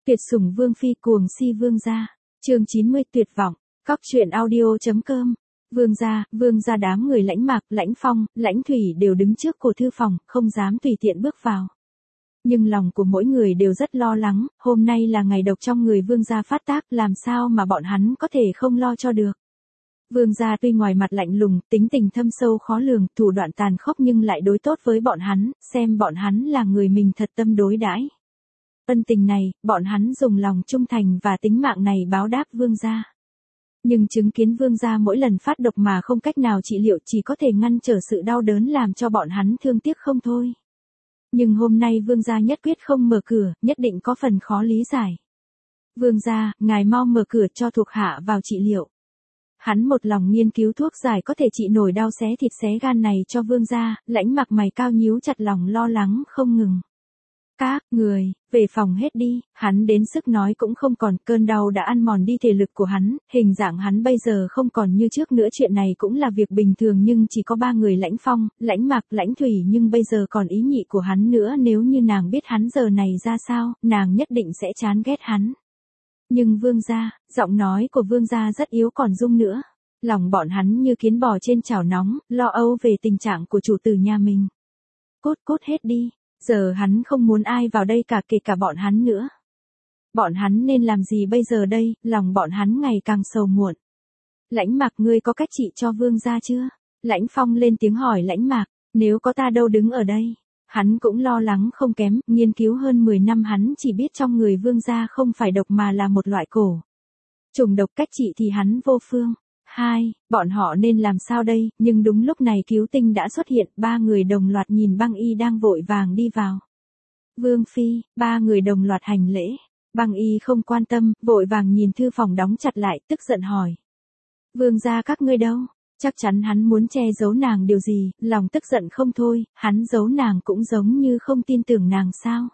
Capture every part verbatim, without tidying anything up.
Tuyệt sủng vương phi cuồng si vương gia. Chương chín mươi tuyệt vọng. Cóc truyện audio.com. Vương gia, vương gia đám người Lãnh Mạc, Lãnh Phong, Lãnh Thủy đều đứng trước cổ thư phòng, không dám tùy tiện bước vào. Nhưng lòng của mỗi người đều rất lo lắng, hôm nay là ngày độc trong người vương gia phát tác, làm sao mà bọn hắn có thể không lo cho được. Vương gia tuy ngoài mặt lạnh lùng, tính tình thâm sâu khó lường, thủ đoạn tàn khốc nhưng lại đối tốt với bọn hắn, xem bọn hắn là người mình thật tâm đối đãi. Ân tình này, bọn hắn dùng lòng trung thành và tính mạng này báo đáp vương gia. Nhưng chứng kiến vương gia mỗi lần phát độc mà không cách nào trị liệu, chỉ có thể ngăn trở sự đau đớn làm cho bọn hắn thương tiếc không thôi. Nhưng hôm nay vương gia nhất quyết không mở cửa, nhất định có phần khó lý giải. Vương gia, ngài mau mở cửa cho thuộc hạ vào trị liệu. Hắn một lòng nghiên cứu thuốc giải có thể trị nổi đau xé thịt xé gan này cho vương gia, Lãnh Mặc mày cao nhíu chặt lòng lo lắng không ngừng. Các người, về phòng hết đi, hắn đến sức nói cũng không còn, cơn đau đã ăn mòn đi thể lực của hắn, hình dạng hắn bây giờ không còn như trước nữa, chuyện này cũng là việc bình thường, nhưng chỉ có ba người Lãnh Phong, Lãnh Mạc, Lãnh Thủy, nhưng bây giờ còn ý nhị của hắn nữa, nếu như nàng biết hắn giờ này ra sao, nàng nhất định sẽ chán ghét hắn. Nhưng vương gia, giọng nói của vương gia rất yếu còn rung nữa, lòng bọn hắn như kiến bò trên chảo nóng, lo âu về tình trạng của chủ tử nhà mình. Cốt cốt hết đi. Giờ hắn không muốn ai vào đây cả, kể cả bọn hắn nữa. Bọn hắn nên làm gì bây giờ đây, lòng bọn hắn ngày càng sầu muộn. Lãnh Mạc, ngươi có cách trị cho vương gia chưa? Lãnh Phong lên tiếng hỏi Lãnh Mạc, nếu có ta đâu đứng ở đây. Hắn cũng lo lắng không kém, nghiên cứu hơn mười năm hắn chỉ biết trong người vương gia không phải độc mà là một loại cổ trùng độc, cách trị thì hắn vô phương. Hai, bọn họ nên làm sao đây, nhưng đúng lúc này cứu tinh đã xuất hiện, ba người đồng loạt nhìn Băng Y đang vội vàng đi vào. Vương phi, ba người đồng loạt hành lễ. Băng Y không quan tâm, vội vàng nhìn thư phòng đóng chặt lại, tức giận hỏi. Vương gia các ngươi đâu? Chắc chắn hắn muốn che giấu nàng điều gì, lòng tức giận không thôi, hắn giấu nàng cũng giống như không tin tưởng nàng sao.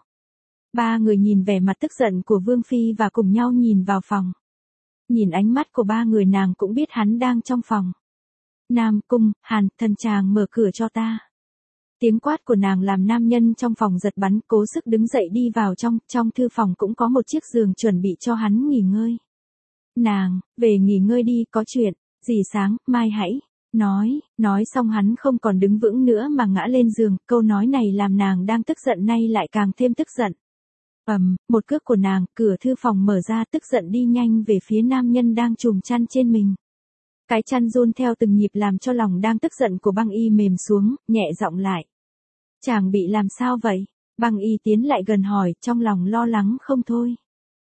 Ba người nhìn vẻ mặt tức giận của Vương phi và cùng nhau nhìn vào phòng. Nhìn ánh mắt của ba người nàng cũng biết hắn đang trong phòng. Nam Cung, Hàn, thần chàng mở cửa cho ta. Tiếng quát của nàng làm nam nhân trong phòng giật bắn, cố sức đứng dậy đi vào trong, trong thư phòng cũng có một chiếc giường chuẩn bị cho hắn nghỉ ngơi. Nàng, về nghỉ ngơi đi, có chuyện, gì sáng, mai hãy, nói, nói xong hắn không còn đứng vững nữa mà ngã lên giường, câu nói này làm nàng đang tức giận nay lại càng thêm tức giận. Ầm, um, một cước của nàng, cửa thư phòng mở ra, tức giận đi nhanh về phía nam nhân đang trùm chăn trên mình. Cái chăn run theo từng nhịp làm cho lòng đang tức giận của Băng Y mềm xuống, nhẹ giọng lại. Chàng bị làm sao vậy? Băng Y tiến lại gần hỏi, trong lòng lo lắng không thôi.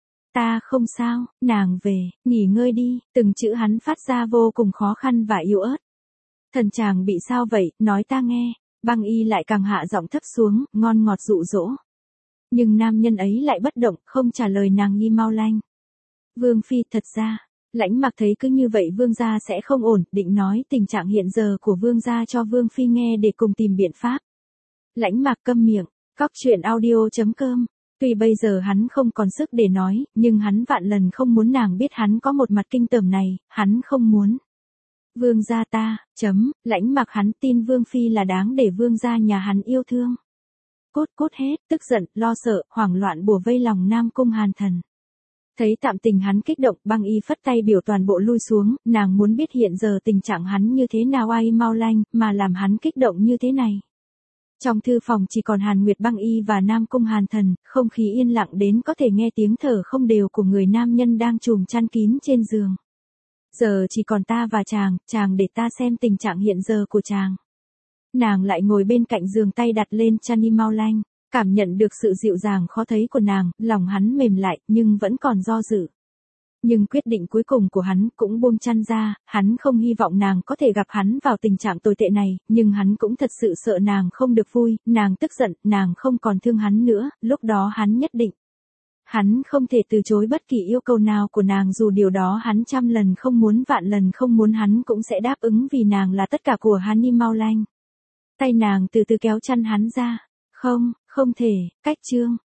Ta không sao, nàng về, nghỉ ngơi đi, từng chữ hắn phát ra vô cùng khó khăn và yếu ớt. Thần chàng bị sao vậy, nói ta nghe. Băng Y lại càng hạ giọng thấp xuống, ngon ngọt dụ dỗ. Nhưng nam nhân ấy lại bất động, không trả lời nàng nghi mau lanh. Vương phi, thật ra, Lãnh Mạc thấy cứ như vậy vương gia sẽ không ổn, định nói tình trạng hiện giờ của vương gia cho vương phi nghe để cùng tìm biện pháp. Lãnh Mạc câm miệng. Cóc truyện audio.com. Tuy bây giờ hắn không còn sức để nói, nhưng hắn vạn lần không muốn nàng biết hắn có một mặt kinh tởm này, hắn không muốn. Vương gia ta, chấm, Lãnh Mạc hắn tin vương phi là đáng để vương gia nhà hắn yêu thương. Cốt cốt hết, tức giận, lo sợ, hoảng loạn bủa vây lòng Nam Cung Hàn Thần. Thấy tạm tình hắn kích động, Băng Y phất tay biểu toàn bộ lui xuống, nàng muốn biết hiện giờ tình trạng hắn như thế nào ai mau lanh, mà làm hắn kích động như thế này. Trong thư phòng chỉ còn Hàn Nguyệt, Băng Y và Nam Cung Hàn Thần, không khí yên lặng đến có thể nghe tiếng thở không đều của người nam nhân đang trùm chăn kín trên giường. Giờ chỉ còn ta và chàng, chàng để ta xem tình trạng hiện giờ của chàng. Nàng lại ngồi bên cạnh giường, tay đặt lên chăn y mau lanh, cảm nhận được sự dịu dàng khó thấy của nàng, lòng hắn mềm lại, nhưng vẫn còn do dự. Nhưng quyết định cuối cùng của hắn cũng buông chăn ra, hắn không hy vọng nàng có thể gặp hắn vào tình trạng tồi tệ này, nhưng hắn cũng thật sự sợ nàng không được vui, nàng tức giận, nàng không còn thương hắn nữa, lúc đó hắn nhất định. Hắn không thể từ chối bất kỳ yêu cầu nào của nàng, dù điều đó hắn trăm lần không muốn vạn lần không muốn, hắn cũng sẽ đáp ứng vì nàng là tất cả của hắn y mau lanh. Tay nàng từ từ kéo chăn hắn ra. Không, không thể, cách chương,